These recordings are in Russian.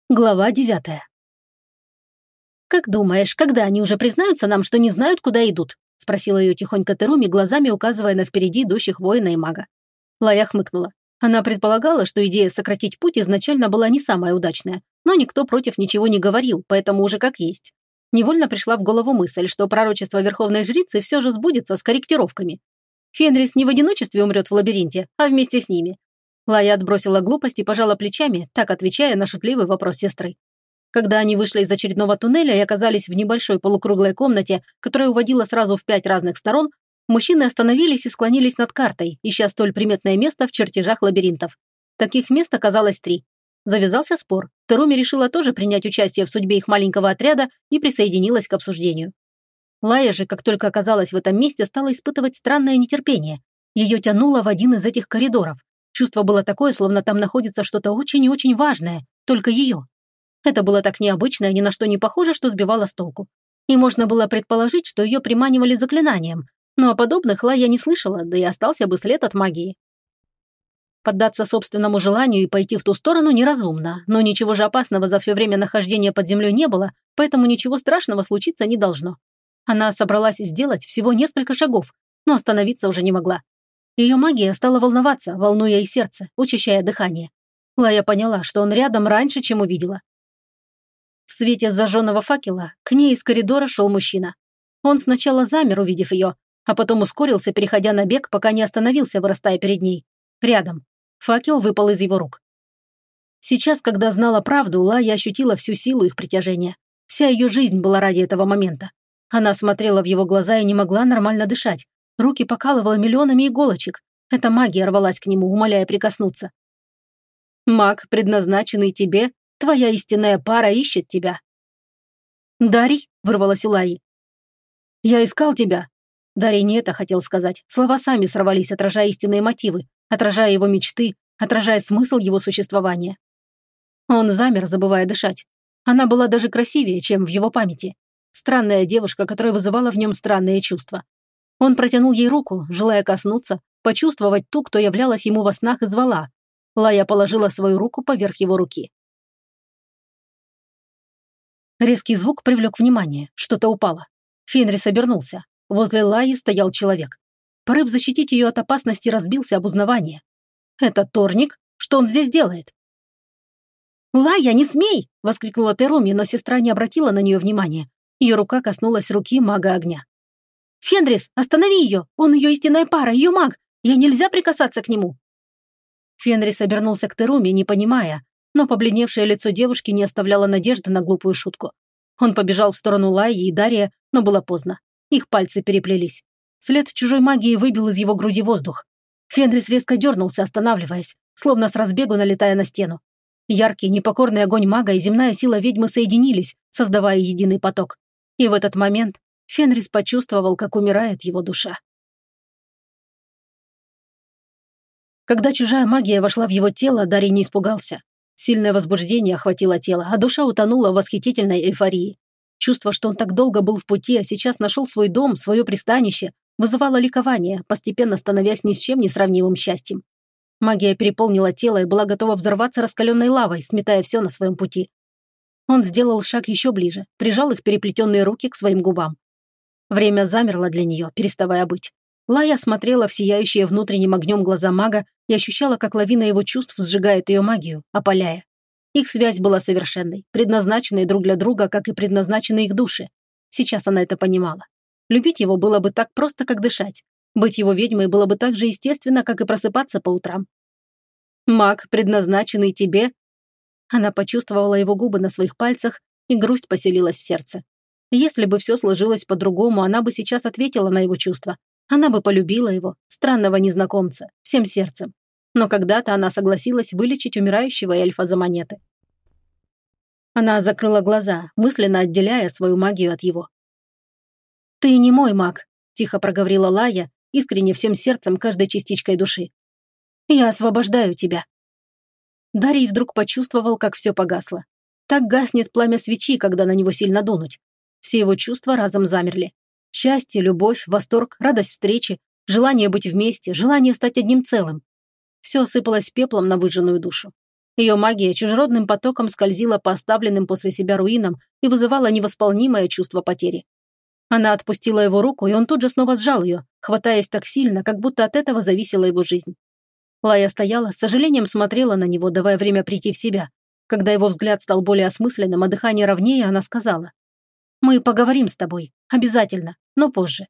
Глава 9. «Как думаешь, когда они уже признаются нам, что не знают, куда идут?» – спросила ее тихонько Теруми, глазами указывая на впереди идущих воина и мага. Лая хмыкнула. Она предполагала, что идея сократить путь изначально была не самая удачная, но никто против ничего не говорил, поэтому уже как есть. Невольно пришла в голову мысль, что пророчество Верховной Жрицы все же сбудется с корректировками. Фенрис не в одиночестве умрет в лабиринте, а вместе с ними. Лая отбросила глупость и пожала плечами, так отвечая на шутливый вопрос сестры. Когда они вышли из очередного туннеля и оказались в небольшой полукруглой комнате, которая уводила сразу в 5 разных сторон, мужчины остановились и склонились над картой, ища столь приметное место в чертежах лабиринтов. Таких мест оказалось 3. Завязался спор. Теруми решила тоже принять участие в судьбе их маленького отряда и присоединилась к обсуждению. Лая же, как только оказалась в этом месте, стала испытывать странное нетерпение. Ее тянуло в один из этих коридоров. Чувство было такое, словно там находится что-то очень и очень важное, только ее. Это было так необычно и ни на что не похоже, что сбивало с толку. И можно было предположить, что ее приманивали заклинанием, но о подобных Лая не слышала, да и остался бы след от магии. Поддаться собственному желанию и пойти в ту сторону неразумно, но ничего же опасного за все время нахождения под землей не было, поэтому ничего страшного случиться не должно. Она собралась сделать всего несколько шагов, но остановиться уже не могла. Ее магия стала волноваться, волнуя и сердце, учащая дыхание. Лая поняла, что он рядом раньше, чем увидела. В свете зажженного факела к ней из коридора шел мужчина. Он сначала замер, увидев ее, а потом ускорился, переходя на бег, пока не остановился, вырастая перед ней. Рядом. Факел выпал из его рук. Сейчас, когда знала правду, Лая ощутила всю силу их притяжения. Вся ее жизнь была ради этого момента. Она смотрела в его глаза и не могла нормально дышать. Руки покалывало миллионами иголочек. Эта магия рвалась к нему, умоляя прикоснуться. «Маг, предназначенный тебе, твоя истинная пара ищет тебя». «Дарий?» – вырвалась у Лаи. «Я искал тебя». Дарий не это хотел сказать. Слова сами сорвались, отражая истинные мотивы, отражая его мечты, отражая смысл его существования. Он замер, забывая дышать. Она была даже красивее, чем в его памяти. Странная девушка, которая вызывала в нем странные чувства. Он протянул ей руку, желая коснуться, почувствовать ту, кто являлась ему во снах и звала. Лая положила свою руку поверх его руки. Резкий звук привлек внимание. Что-то упало. Фенрис обернулся. Возле Лаи стоял человек. Порыв защитить ее от опасности разбился об узнавание. «Это Торник? Что он здесь делает?» «Лая, не смей!» – воскликнула Теруми, но сестра не обратила на нее внимания. Ее рука коснулась руки мага огня. «Фенрис, останови ее! Он ее истинная пара, ее маг! Ей нельзя прикасаться к нему!» Фенрис обернулся к Теруми, не понимая, но побледневшее лицо девушки не оставляло надежды на глупую шутку. Он побежал в сторону Лаи и Дария, но было поздно. Их пальцы переплелись. След чужой магии выбил из его груди воздух. Фенрис резко дернулся, останавливаясь, словно с разбегу налетая на стену. Яркий, непокорный огонь мага и земная сила ведьмы соединились, создавая единый поток. И в этот момент Фенрис почувствовал, как умирает его душа. Когда чужая магия вошла в его тело, Дарий не испугался. Сильное возбуждение охватило тело, а душа утонула в восхитительной эйфории. Чувство, что он так долго был в пути, а сейчас нашел свой дом, свое пристанище, вызывало ликование, постепенно становясь ни с чем не сравнимым счастьем. Магия переполнила тело и была готова взорваться раскаленной лавой, сметая все на своем пути. Он сделал шаг еще ближе, прижал их переплетенные руки к своим губам. Время замерло для нее, переставая быть. Лая смотрела в сияющие внутренним огнем глаза мага и ощущала, как лавина его чувств сжигает ее магию, опаляя. Их связь была совершенной, предназначенной друг для друга, как и предназначены их души. Сейчас она это понимала. Любить его было бы так просто, как дышать. Быть его ведьмой было бы так же естественно, как и просыпаться по утрам. «Маг, предназначенный тебе...» Она почувствовала его губы на своих пальцах, и грусть поселилась в сердце. Если бы все сложилось по-другому, она бы сейчас ответила на его чувства. Она бы полюбила его, странного незнакомца, всем сердцем. Но когда-то она согласилась вылечить умирающего эльфа за монеты. Она закрыла глаза, мысленно отделяя свою магию от его. «Ты не мой маг», – тихо проговорила Лая, искренне всем сердцем, каждой частичкой души. «Я освобождаю тебя». Дарий вдруг почувствовал, как все погасло. Так гаснет пламя свечи, когда на него сильно дунуть. Все его чувства разом замерли. Счастье, любовь, восторг, радость встречи, желание быть вместе, желание стать одним целым. Все осыпалось пеплом на выжженную душу. Ее магия чужеродным потоком скользила по оставленным после себя руинам и вызывала невосполнимое чувство потери. Она отпустила его руку, и он тут же снова сжал ее, хватаясь так сильно, как будто от этого зависела его жизнь. Лая стояла, с сожалением смотрела на него, давая время прийти в себя. Когда его взгляд стал более осмысленным, а дыхание ровнее, она сказала: «Мы поговорим с тобой. Обязательно, но позже».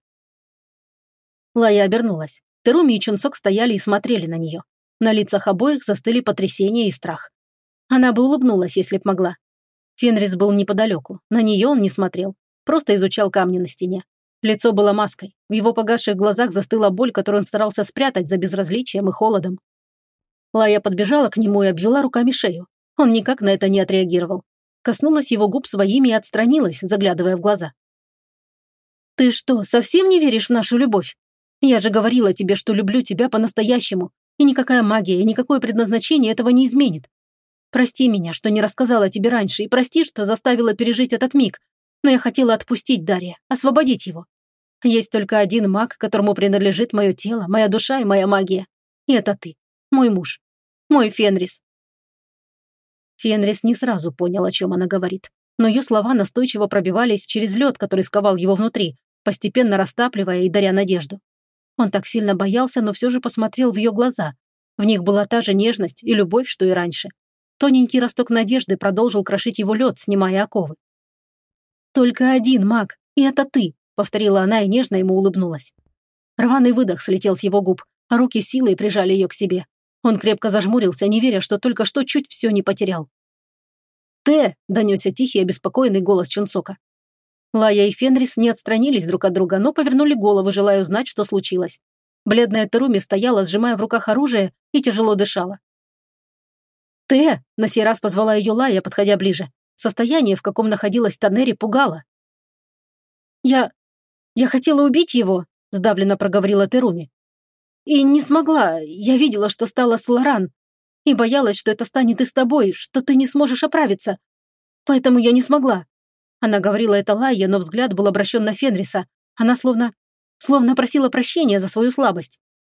Лая обернулась. Теруми и Чунцок стояли и смотрели на нее. На лицах обоих застыли потрясение и страх. Она бы улыбнулась, если б могла. Фенрис был неподалеку. На нее он не смотрел. Просто изучал камни на стене. Лицо было маской. В его погасших глазах застыла боль, которую он старался спрятать за безразличием и холодом. Лая подбежала к нему и обвела руками шею. Он никак на это не отреагировал. Коснулась его губ своими и отстранилась, заглядывая в глаза. «Ты что, совсем не веришь в нашу любовь? Я же говорила тебе, что люблю тебя по-настоящему, и никакая магия, и никакое предназначение этого не изменит. Прости меня, что не рассказала тебе раньше, и прости, что заставила пережить этот миг, но я хотела отпустить Дарья, освободить его. Есть только один маг, которому принадлежит мое тело, моя душа и моя магия. И это ты, мой муж, мой Фенрис». Фенрис не сразу понял, о чем она говорит, но ее слова настойчиво пробивались через лед, который сковал его внутри, постепенно растапливая и даря надежду. Он так сильно боялся, но все же посмотрел в ее глаза. В них была та же нежность и любовь, что и раньше. Тоненький росток надежды продолжил крошить его лед, снимая оковы. «Только один маг, и это ты», — повторила она и нежно ему улыбнулась. Рваный выдох слетел с его губ, а руки силой прижали ее к себе. Он крепко зажмурился, не веря, что только что чуть все не потерял. «Тэ!» — донесся тихий, обеспокоенный голос Чунцока. Лая и Фенрис не отстранились друг от друга, но повернули головы, желая узнать, что случилось. Бледная Теруми стояла, сжимая в руках оружие, и тяжело дышала. «Тэ!» — на сей раз позвала ее Лая, подходя ближе. Состояние, в каком находилась Танери, пугало. «Я хотела убить его», — сдавленно проговорила Теруми. «И не смогла. Я видела, что стало с Лоран. И боялась, что это станет и с тобой, что ты не сможешь оправиться. Поэтому я не смогла». Она говорила это Лайе, но взгляд был обращен на Фенриса. Она словно просила прощения за свою слабость.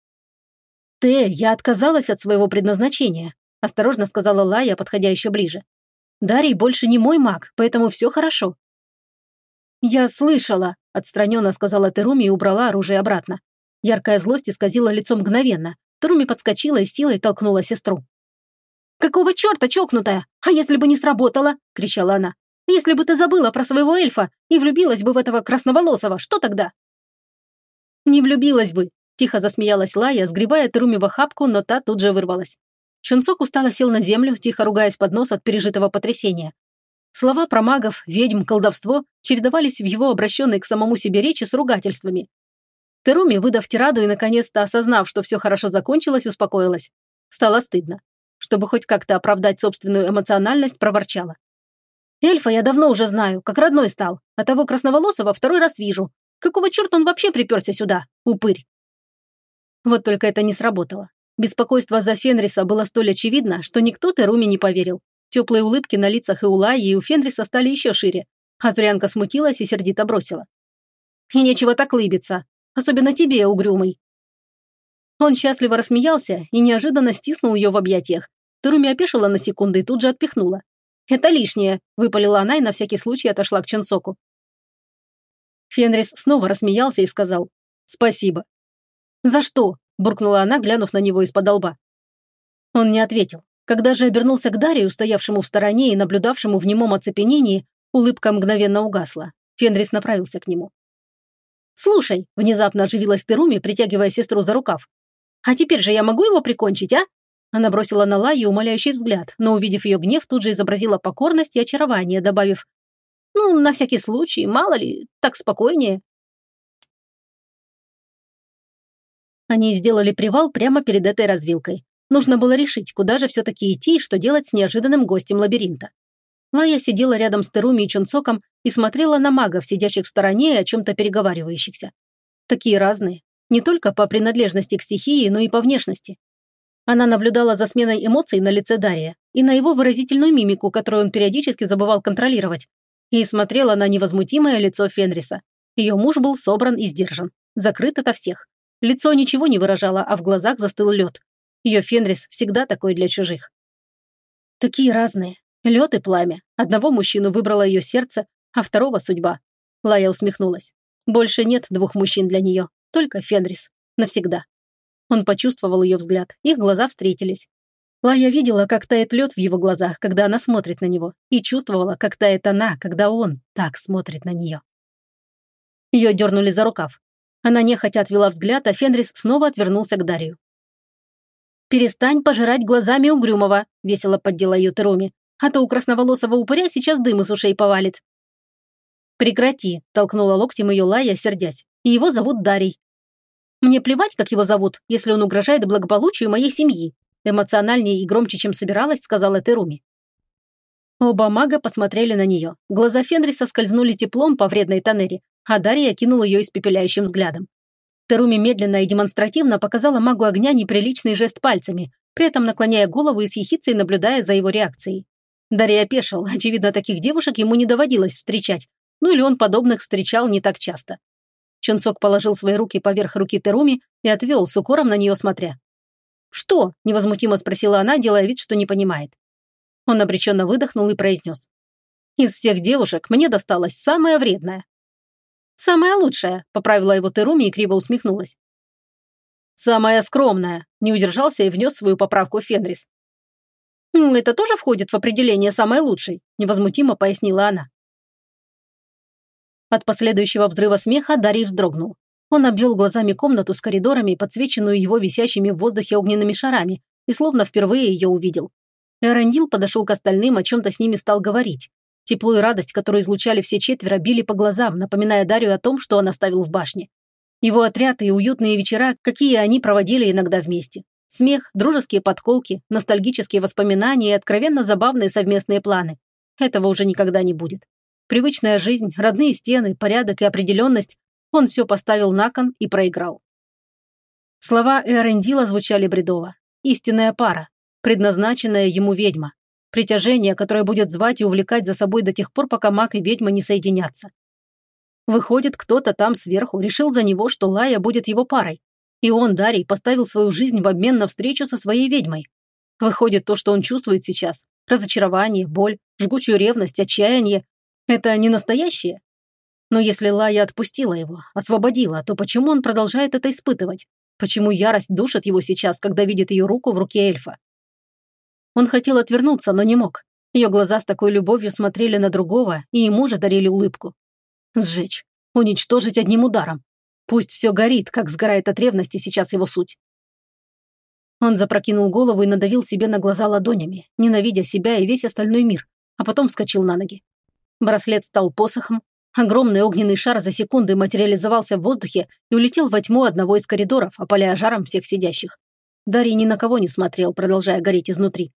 Я отказалась от своего предназначения», — осторожно сказала Лая, подходя еще ближе. «Дарий больше не мой маг, поэтому все хорошо». «Я слышала», — отстраненно сказала Теруми и убрала оружие обратно. Яркая злость исказила лицо мгновенно. Теруми подскочила и силой толкнула сестру. «Какого черта, чокнутая? А если бы не сработало?» — кричала она. «Если бы ты забыла про своего эльфа и влюбилась бы в этого красноволосого, что тогда?» «Не влюбилась бы», — тихо засмеялась Лая, сгребая Теруми в охапку, но та тут же вырвалась. Чунцок устало сел на землю, тихо ругаясь под нос от пережитого потрясения. Слова про магов, ведьм, колдовство чередовались в его обращенной к самому себе речи с ругательствами. Теруми, выдав тираду и наконец-то осознав, что все хорошо закончилось, успокоилась. Стало стыдно. Чтобы хоть как-то оправдать собственную эмоциональность, проворчала. «Эльфа я давно уже знаю, как родной стал, а того красноволосого второй раз вижу. Какого черта он вообще приперся сюда, упырь?» Вот только это не сработало. Беспокойство за Фенриса было столь очевидно, что никто Теруми не поверил. Теплые улыбки на лицах и у Лаи, и у Фенриса стали еще шире. А Зурянка смутилась и сердито бросила. «И нечего так лыбиться. Особенно тебе, угрюмый». Он счастливо рассмеялся и неожиданно стиснул ее в объятиях. Теруми опешила на секунду и тут же отпихнула. «Это лишнее», — выпалила она и на всякий случай отошла к Чунцоку. Фенрис снова рассмеялся и сказал «Спасибо». «За что?» – буркнула она, глянув на него из-под лба. Он не ответил. Когда же обернулся к Дарию, стоявшему в стороне и наблюдавшему в немом оцепенении, улыбка мгновенно угасла. Фенрис направился к нему. «Слушай», – внезапно оживилась Теруми, притягивая сестру за рукав. «А теперь же я могу его прикончить, а?» Она бросила на Лаю умоляющий взгляд, но, увидев ее гнев, тут же изобразила покорность и очарование, добавив «Ну, на всякий случай, мало ли, так спокойнее». Они сделали привал прямо перед этой развилкой. Нужно было решить, куда же все-таки идти и что делать с неожиданным гостем лабиринта. Лая сидела рядом с Теруми и Чунцоком и смотрела на магов, сидящих в стороне и о чем-то переговаривающихся. Такие разные. Не только по принадлежности к стихии, но и по внешности. Она наблюдала за сменой эмоций на лице Дария и на его выразительную мимику, которую он периодически забывал контролировать, и смотрела на невозмутимое лицо Фенриса. Ее муж был собран и сдержан, закрыт ото всех. Лицо ничего не выражало, а в глазах застыл лед. Ее Фенрис всегда такой для чужих. Такие разные. Лед и пламя. Одного мужчину выбрало ее сердце, а второго судьба. Лая усмехнулась. Больше нет двух мужчин для нее, только Фенрис. Навсегда. Он почувствовал ее взгляд, их глаза встретились. Лая видела, как тает лед в его глазах, когда она смотрит на него, и чувствовала, как тает она, когда он так смотрит на нее. Ее дернули за рукав. Она нехотя отвела взгляд, а Фенрис снова отвернулся к Дарию. «Перестань пожирать глазами угрюмого», — весело поддела ее Теруми, «а то у красноволосого упыря сейчас дым из ушей повалит». «Прекрати», — толкнула локтем ее Лая, сердясь, «и его зовут Дарий». «Мне плевать, как его зовут, если он угрожает благополучию моей семьи», эмоциональнее и громче, чем собиралась, сказала Теруми. Оба мага посмотрели на нее. Глаза Фенриса скользнули теплом по вредной Танере, а Дарья окинул ее испепеляющим взглядом. Теруми медленно и демонстративно показала магу огня неприличный жест пальцами, при этом наклоняя голову и с ехицей наблюдая за его реакцией. Дарья опешил, очевидно, таких девушек ему не доводилось встречать, ну или он подобных встречал не так часто. Чунцок положил свои руки поверх руки Теруми и отвел, с укором на нее смотря. «Что?» – невозмутимо спросила она, делая вид, что не понимает. Он обреченно выдохнул и произнес. «Из всех девушек мне досталась самая вредная». «Самая лучшая», – поправила его Теруми и криво усмехнулась. «Самая скромная», – не удержался и внес свою поправку Фенрис. «Это тоже входит в определение самой лучшей», – невозмутимо пояснила она. От последующего взрыва смеха Дарий вздрогнул. Он обвел глазами комнату с коридорами, подсвеченную его висящими в воздухе огненными шарами, и словно впервые ее увидел. Эрендил подошел к остальным, о чем-то с ними стал говорить. Тепло и радость, которую излучали все четверо, били по глазам, напоминая Дарью о том, что он оставил в башне. Его отряд и уютные вечера, какие они проводили иногда вместе. Смех, дружеские подколки, ностальгические воспоминания и откровенно забавные совместные планы. Этого уже никогда не будет. Привычная жизнь, родные стены, порядок и определенность – он все поставил на кон и проиграл. Слова Эрендила звучали бредово. Истинная пара, предназначенная ему ведьма. Притяжение, которое будет звать и увлекать за собой до тех пор, пока маг и ведьма не соединятся. Выходит, кто-то там сверху решил за него, что Лая будет его парой. И он, Дарий, поставил свою жизнь в обмен на встречу со своей ведьмой. Выходит, то, что он чувствует сейчас – разочарование, боль, жгучую ревность, отчаяние – это не настоящее? Но если Лая отпустила его, освободила, то почему он продолжает это испытывать? Почему ярость душит его сейчас, когда видит ее руку в руке эльфа? Он хотел отвернуться, но не мог. Ее глаза с такой любовью смотрели на другого, и ему же дарили улыбку. Сжечь, уничтожить одним ударом. Пусть все горит, как сгорает от ревности сейчас его суть. Он запрокинул голову и надавил себе на глаза ладонями, ненавидя себя и весь остальной мир, а потом вскочил на ноги. Браслет стал посохом. Огромный огненный шар за секунды материализовался в воздухе и улетел во тьму одного из коридоров, опаляя жаром всех сидящих. Дарий ни на кого не смотрел, продолжая гореть изнутри.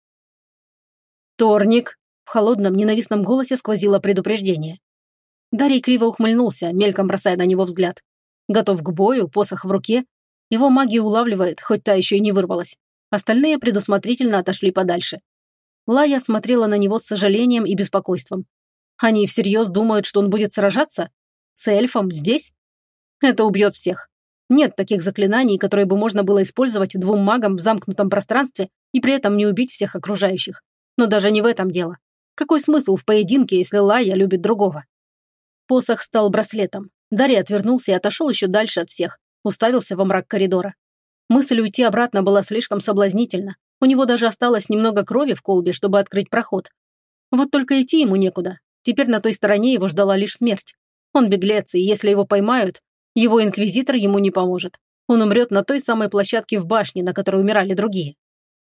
«Торник!» – в холодном, ненавистном голосе сквозило предупреждение. Дарий криво ухмыльнулся, мельком бросая на него взгляд. Готов к бою, посох в руке. Его магия улавливает, хоть та еще и не вырвалась. Остальные предусмотрительно отошли подальше. Лая смотрела на него с сожалением и беспокойством. Они всерьез думают, что он будет сражаться? С эльфом здесь? Это убьет всех. Нет таких заклинаний, которые бы можно было использовать двум магам в замкнутом пространстве и при этом не убить всех окружающих. Но даже не в этом дело. Какой смысл в поединке, если Лая любит другого? Посох стал браслетом. Дарий отвернулся и отошел еще дальше от всех, уставился во мрак коридора. Мысль уйти обратно была слишком соблазнительна. У него даже осталось немного крови в колбе, чтобы открыть проход. Вот только идти ему некуда. Теперь на той стороне его ждала лишь смерть. Он беглец, и если его поймают, его инквизитор ему не поможет. Он умрет на той самой площадке в башне, на которой умирали другие.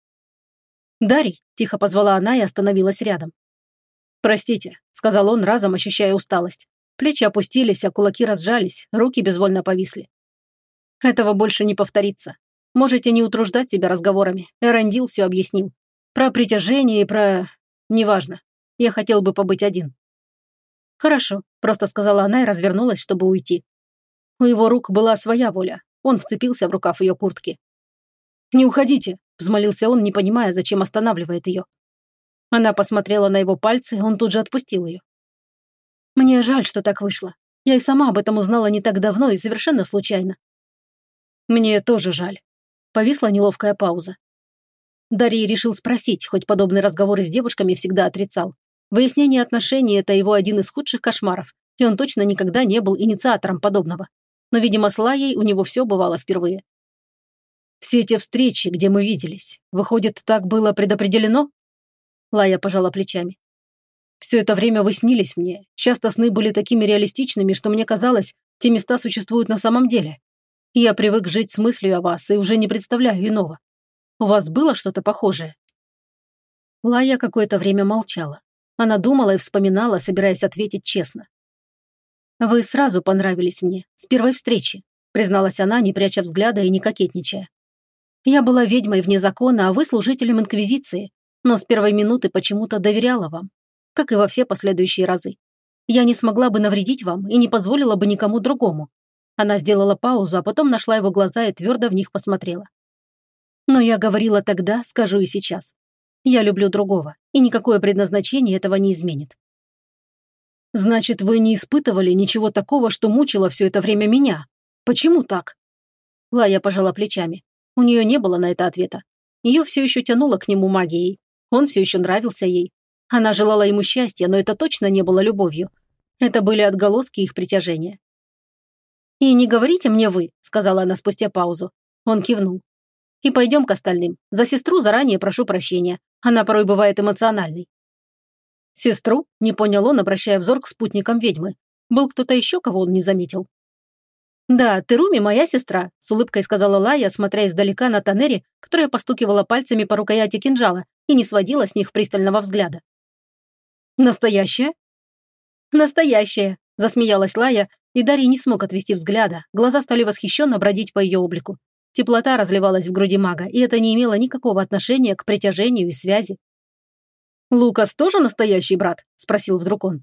«Дарий», – тихо позвала она и остановилась рядом. «Простите», – сказал он, разом ощущая усталость. Плечи опустились, а кулаки разжались, руки безвольно повисли. «Этого больше не повторится. Можете не утруждать себя разговорами. Эрендил все объяснил. Про притяжение и про... Неважно. Я хотел бы побыть один». «Хорошо», – просто сказала она и развернулась, чтобы уйти. У его рук была своя воля. Он вцепился в рукав ее куртки. «Не уходите», – взмолился он, не понимая, зачем останавливает ее. Она посмотрела на его пальцы, он тут же отпустил ее. «Мне жаль, что так вышло. Я и сама об этом узнала не так давно и совершенно случайно». «Мне тоже жаль». Повисла неловкая пауза. Дарий решил спросить, хоть подобные разговоры с девушками всегда отрицал. Выяснение отношений – это его один из худших кошмаров, и он точно никогда не был инициатором подобного. Но, видимо, с Лаей у него все бывало впервые. «Все те встречи, где мы виделись, выходит, так было предопределено?» Лая пожала плечами. «Все это время вы снились мне. Часто сны были такими реалистичными, что мне казалось, те места существуют на самом деле. И я привык жить с мыслью о вас и уже не представляю иного. У вас было что-то похожее?» Лая какое-то время молчала. Она думала и вспоминала, собираясь ответить честно. «Вы сразу понравились мне, с первой встречи», призналась она, не пряча взгляда и не кокетничая. «Я была ведьмой вне закона, а вы служителем Инквизиции, но с первой минуты почему-то доверяла вам, как и во все последующие разы. Я не смогла бы навредить вам и не позволила бы никому другому». Она сделала паузу, а потом нашла его глаза и твердо в них посмотрела. «Но я говорила тогда, скажу и сейчас. Я люблю другого, и никакое предназначение этого не изменит». «Значит, вы не испытывали ничего такого, что мучило все это время меня? Почему так?» Лая пожала плечами. У нее не было на это ответа. Ее все еще тянуло к нему магией. Он все еще нравился ей. Она желала ему счастья, но это точно не было любовью. Это были отголоски их притяжения. «И не говорите мне вы», — сказала она спустя паузу. Он кивнул. «И пойдем к остальным. За сестру заранее прошу прощения. Она порой бывает эмоциональной». «Сестру?» – не понял он, обращая взор к спутникам ведьмы. Был кто-то еще, кого он не заметил? «Да, Теруми моя сестра», – с улыбкой сказала Лая, смотря издалека на Танери, которая постукивала пальцами по рукояти кинжала и не сводила с них пристального взгляда. «Настоящая?» «Настоящая», – засмеялась Лая, и Дарий не смог отвести взгляда, глаза стали восхищенно бродить по ее облику. Теплота разливалась в груди мага, и это не имело никакого отношения к притяжению и связи. «Лукас тоже настоящий брат?» – спросил вдруг он.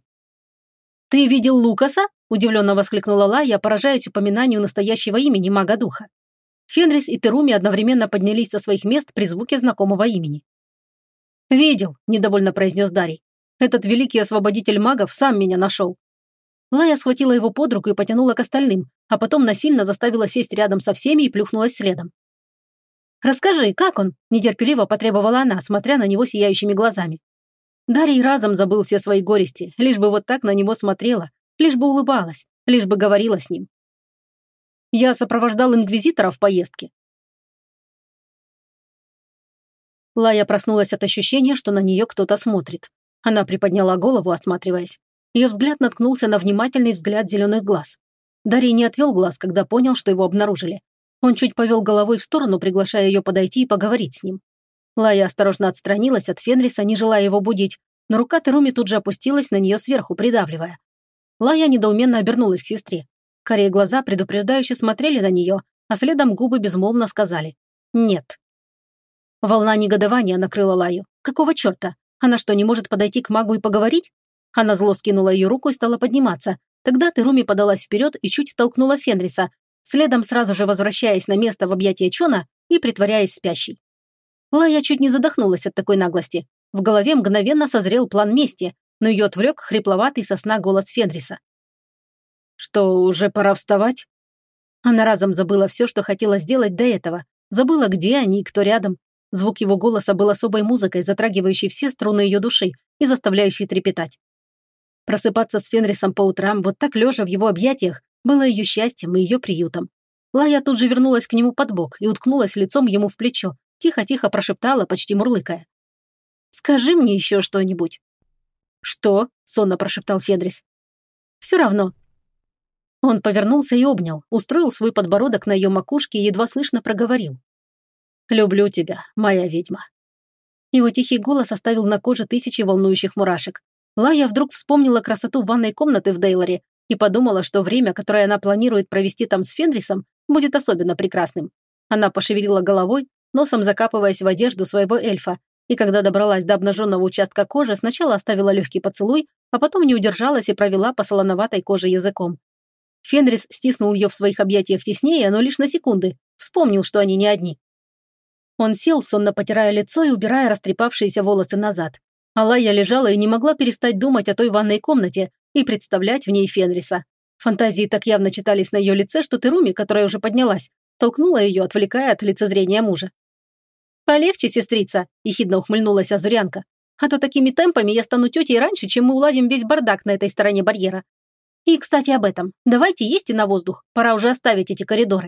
«Ты видел Лукаса?» – удивленно воскликнула Лая, поражаясь упоминанию настоящего имени мага-духа. Фенрис и Теруми одновременно поднялись со своих мест при звуке знакомого имени. «Видел», – недовольно произнес Дарий. «Этот великий освободитель магов сам меня нашел». Лая схватила его под руку и потянула к остальным, а потом насильно заставила сесть рядом со всеми и плюхнулась следом. «Расскажи, как он?» – нетерпеливо потребовала она, смотря на него сияющими глазами. Дарий разом забыл все свои горести, лишь бы вот так на него смотрела, лишь бы улыбалась, лишь бы говорила с ним. «Я сопровождал инквизитора в поездке». Лая проснулась от ощущения, что на нее кто-то смотрит. Она приподняла голову, осматриваясь. Ее взгляд наткнулся на внимательный взгляд зеленых глаз. Дарий не отвел глаз, когда понял, что его обнаружили. Он чуть повел головой в сторону, приглашая ее подойти и поговорить с ним. Лая осторожно отстранилась от Фенриса, не желая его будить, но рука Теруми тут же опустилась на нее сверху, придавливая. Лая недоуменно обернулась к сестре. Карие глаза предупреждающе смотрели на нее, а следом губы безмолвно сказали «нет». Волна негодования накрыла Лаю. Какого черта? Она что, не может подойти к магу и поговорить? Она зло скинула ее руку и стала подниматься. Тогда Теруми подалась вперед и чуть толкнула Фенриса, следом сразу же возвращаясь на место в объятия Чона и притворяясь спящей. Лая чуть не задохнулась от такой наглости. В голове мгновенно созрел план мести, но ее отвлек хрипловатый со сна голос Фенриса. «Что, уже пора вставать?» Она разом забыла все, что хотела сделать до этого. Забыла, где они и кто рядом. Звук его голоса был особой музыкой, затрагивающей все струны ее души и заставляющей трепетать. Просыпаться с Фенрисом по утрам, вот так лежа в его объятиях, было ее счастьем и ее приютом. Лая тут же вернулась к нему под бок и уткнулась лицом ему в плечо, тихо-тихо прошептала, почти мурлыкая. «Скажи мне еще что-нибудь». «Что?» – сонно прошептал Фенрис. «Все равно». Он повернулся и обнял, устроил свой подбородок на ее макушке и едва слышно проговорил. «Люблю тебя, моя ведьма». Его тихий голос оставил на коже тысячи волнующих мурашек. Лая вдруг вспомнила красоту ванной комнаты в Дейлоре и подумала, что время, которое она планирует провести там с Фенрисом, будет особенно прекрасным. Она пошевелила головой, носом закапываясь в одежду своего эльфа, и когда добралась до обнаженного участка кожи, сначала оставила легкий поцелуй, а потом не удержалась и провела по солоноватой коже языком. Фенрис стиснул ее в своих объятиях теснее, но лишь на секунды, вспомнил, что они не одни. Он сел, сонно потирая лицо и убирая растрепавшиеся волосы назад. А Лая лежала и не могла перестать думать о той ванной комнате и представлять в ней Фенриса. Фантазии так явно читались на ее лице, что Теруми, которая уже поднялась, толкнула ее, отвлекая от лицезрения мужа. «Полегче, сестрица», – ехидно ухмыльнулась Азурянка. «А то такими темпами я стану тетей раньше, чем мы уладим весь бардак на этой стороне барьера. И, кстати, об этом. Давайте есть и на воздух. Пора уже оставить эти коридоры».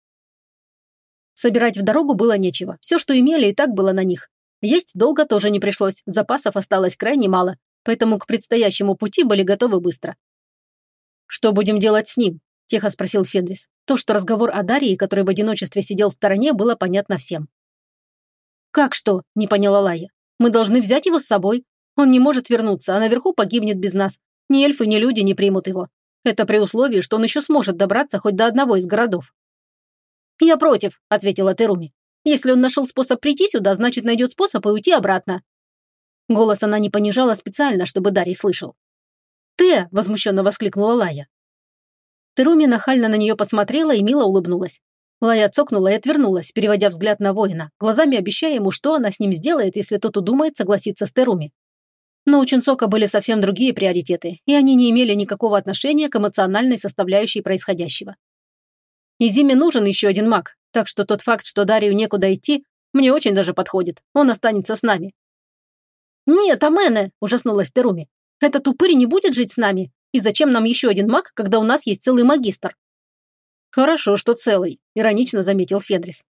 Собирать в дорогу было нечего. Все, что имели, и так было на них. Есть долго тоже не пришлось, запасов осталось крайне мало, поэтому к предстоящему пути были готовы быстро. «Что будем делать с ним?» – тихо спросил Фенрис. То, что разговор о Дарье, который в одиночестве сидел в стороне, было понятно всем. «Как что?» – не поняла Лая. «Мы должны взять его с собой. Он не может вернуться, а наверху погибнет без нас. Ни эльфы, ни люди не примут его. Это при условии, что он еще сможет добраться хоть до одного из городов». «Я против», – ответила Теруми. «Если он нашел способ прийти сюда, значит, найдет способ и уйти обратно». Голос она не понижала специально, чтобы Дарий слышал. «Ты!» – возмущенно воскликнула Лая. Теруми нахально на нее посмотрела и мило улыбнулась. Лая цокнула и отвернулась, переводя взгляд на воина, глазами обещая ему, что она с ним сделает, если тот удумает согласиться с Теруми. Но у Чунцока были совсем другие приоритеты, и они не имели никакого отношения к эмоциональной составляющей происходящего. И Зиме нужен еще один маг, так что тот факт, что Дарью некуда идти, мне очень даже подходит. Он останется с нами. «Нет, Амене!» – ужаснулась Теруми. «Этот упырь не будет жить с нами. И зачем нам еще один маг, когда у нас есть целый магистр?» «Хорошо, что целый», – иронично заметил Фенрис.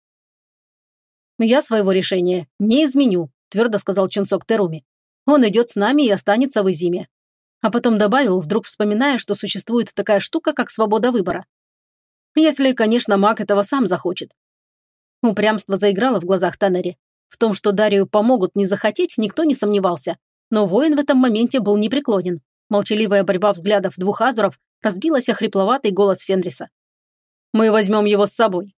«Я своего решения не изменю», – твердо сказал Чунцок Теруми. «Он идет с нами и останется в Изиме». А потом добавил, вдруг вспоминая, что существует такая штука, как свобода выбора. Если, конечно, маг этого сам захочет. Упрямство заиграло в глазах Таннери. В том, что Дарию помогут не захотеть, никто не сомневался. Но воин в этом моменте был непреклонен. Молчаливая борьба взглядов двух азуров разбилась о хрипловатый голос Фенриса. «Мы возьмем его с собой».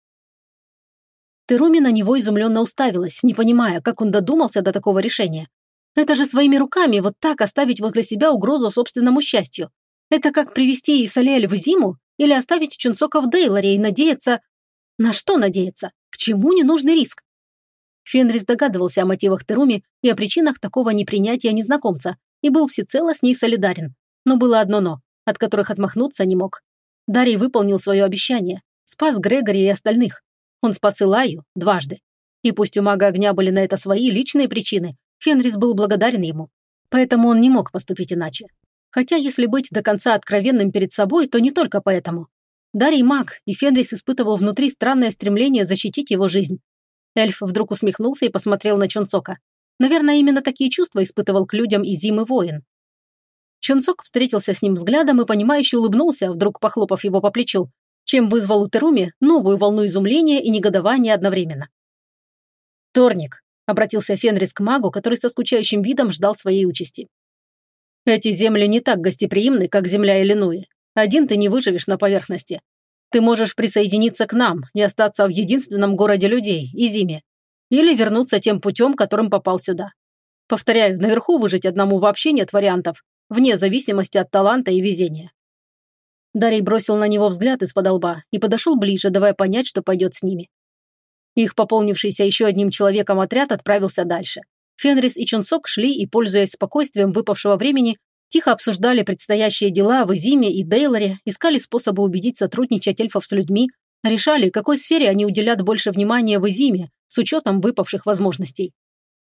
Теруми на него изумленно уставилась, не понимая, как он додумался до такого решения. Это же своими руками вот так оставить возле себя угрозу собственному счастью. Это как привести Исалиэль в Зиму или оставить Чунцока в Дейлоре и надеяться... На что надеяться? К чему ненужный риск? Фенрис догадывался о мотивах Теруми и о причинах такого непринятия незнакомца и был всецело с ней солидарен. Но было одно «но», от которых отмахнуться не мог. Дарий выполнил свое обещание, спас Грегори и остальных. Он спас Илаю дважды. И пусть у мага огня были на это свои личные причины, Фенрис был благодарен ему. Поэтому он не мог поступить иначе. Хотя, если быть до конца откровенным перед собой, то не только поэтому. Дарий маг, и Фенрис испытывал внутри странное стремление защитить его жизнь. Эльф вдруг усмехнулся и посмотрел на Чунцока. Наверное, именно такие чувства испытывал к людям и Зимы воин. Чунцок встретился с ним взглядом и понимающе улыбнулся, вдруг похлопав его по плечу, чем вызвал у Теруми новую волну изумления и негодования одновременно. «Торник», — обратился Фенрис к магу, который со скучающим видом ждал своей участи. «Эти земли не так гостеприимны, как земля Иллинуи. Один ты не выживешь на поверхности. Ты можешь присоединиться к нам и остаться в единственном городе людей, Изиме, или вернуться тем путем, которым попал сюда. Повторяю, наверху выжить одному вообще нет вариантов, вне зависимости от таланта и везения». Дарий бросил на него взгляд из-под лба и подошел ближе, давая понять, что пойдет с ними. Их пополнившийся еще одним человеком отряд отправился дальше. Фенрис и Чунцок шли и, пользуясь спокойствием выпавшего времени, тихо обсуждали предстоящие дела в Изиме и Дейлоре, искали способы убедить сотрудничать эльфов с людьми, решали, какой сфере они уделят больше внимания в Изиме, с учетом выпавших возможностей.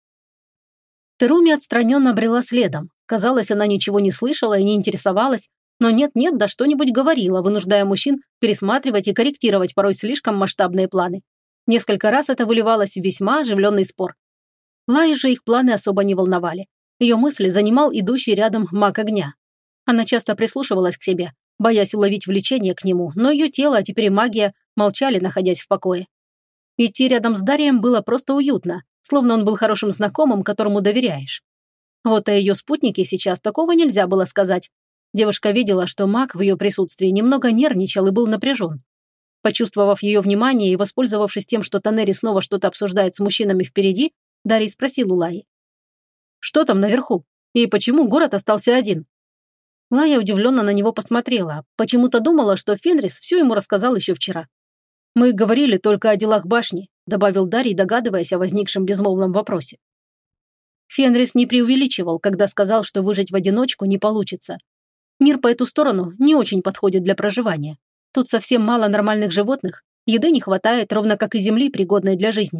Теруми отстраненно брела следом. Казалось, она ничего не слышала и не интересовалась, но нет-нет, да что-нибудь говорила, вынуждая мужчин пересматривать и корректировать порой слишком масштабные планы. Несколько раз это выливалось в весьма оживленный спор. Лаю же их планы особо не волновали. Ее мысли занимал идущий рядом маг огня. Она часто прислушивалась к себе, боясь уловить влечение к нему, но ее тело, а теперь и магия, молчали, находясь в покое. Идти рядом с Дарием было просто уютно, словно он был хорошим знакомым, которому доверяешь. Вот о ее спутнике сейчас такого нельзя было сказать. Девушка видела, что маг в ее присутствии немного нервничал и был напряжен. Почувствовав ее внимание и воспользовавшись тем, что Таннери снова что-то обсуждает с мужчинами впереди, Дарий спросил у Лаи. «Что там наверху? И почему город остался один?» Лая удивленно на него посмотрела, почему-то думала, что Фенрис все ему рассказал еще вчера. «Мы говорили только о делах башни», добавил Дарий, догадываясь о возникшем безмолвном вопросе. Фенрис не преувеличивал, когда сказал, что выжить в одиночку не получится. Мир по эту сторону не очень подходит для проживания. Тут совсем мало нормальных животных, еды не хватает, ровно как и земли, пригодной для жизни.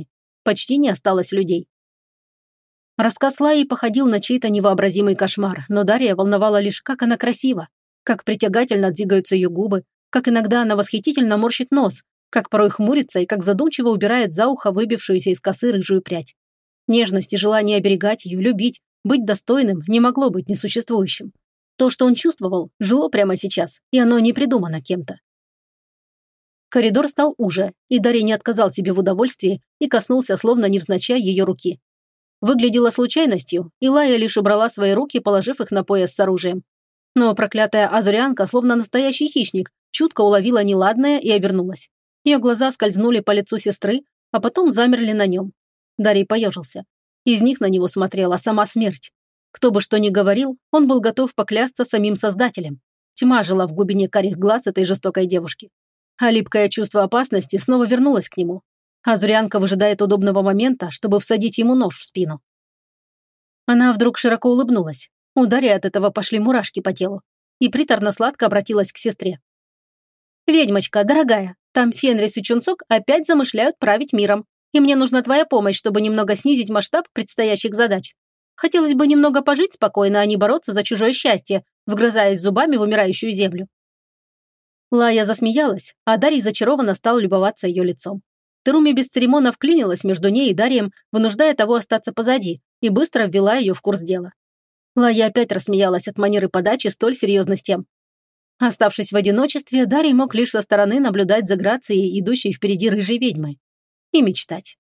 Почти не осталось людей. Рассказ Лаи походил на чей-то невообразимый кошмар, но Дарья волновала лишь, как она красива, как притягательно двигаются ее губы, как иногда она восхитительно морщит нос, как порой хмурится и как задумчиво убирает за ухо выбившуюся из косы рыжую прядь. Нежность и желание оберегать ее, любить, быть достойным не могло быть несуществующим. То, что он чувствовал, жило прямо сейчас, и оно не придумано кем-то. Коридор стал уже, и Дарья не отказал себе в удовольствии и коснулся словно невзначай ее руки. Выглядело случайностью, и Лая лишь убрала свои руки, положив их на пояс с оружием. Но проклятая азурянка, словно настоящий хищник, чутко уловила неладное и обернулась. Ее глаза скользнули по лицу сестры, а потом замерли на нем. Дарий поежился. Из них на него смотрела сама смерть. Кто бы что ни говорил, он был готов поклясться самим Создателем. Тьма жила в глубине карих глаз этой жестокой девушки. А липкое чувство опасности снова вернулось к нему. Азурянка выжидает удобного момента, чтобы всадить ему нож в спину. Она вдруг широко улыбнулась. У Дарьи от этого пошли мурашки по телу. И приторно-сладко обратилась к сестре. «Ведьмочка, дорогая, там Фенрис и Чунцок опять замышляют править миром. И мне нужна твоя помощь, чтобы немного снизить масштаб предстоящих задач. Хотелось бы немного пожить спокойно, а не бороться за чужое счастье, вгрызаясь зубами в умирающую землю». Лая засмеялась, а Дарий зачарованно стал любоваться ее лицом. Теруми без церемона вклинилась между ней и Дарием, вынуждая того остаться позади, и быстро ввела ее в курс дела. Лая опять рассмеялась от манеры подачи столь серьезных тем. Оставшись в одиночестве, Дарий мог лишь со стороны наблюдать за грацией, идущей впереди рыжей ведьмы. И мечтать.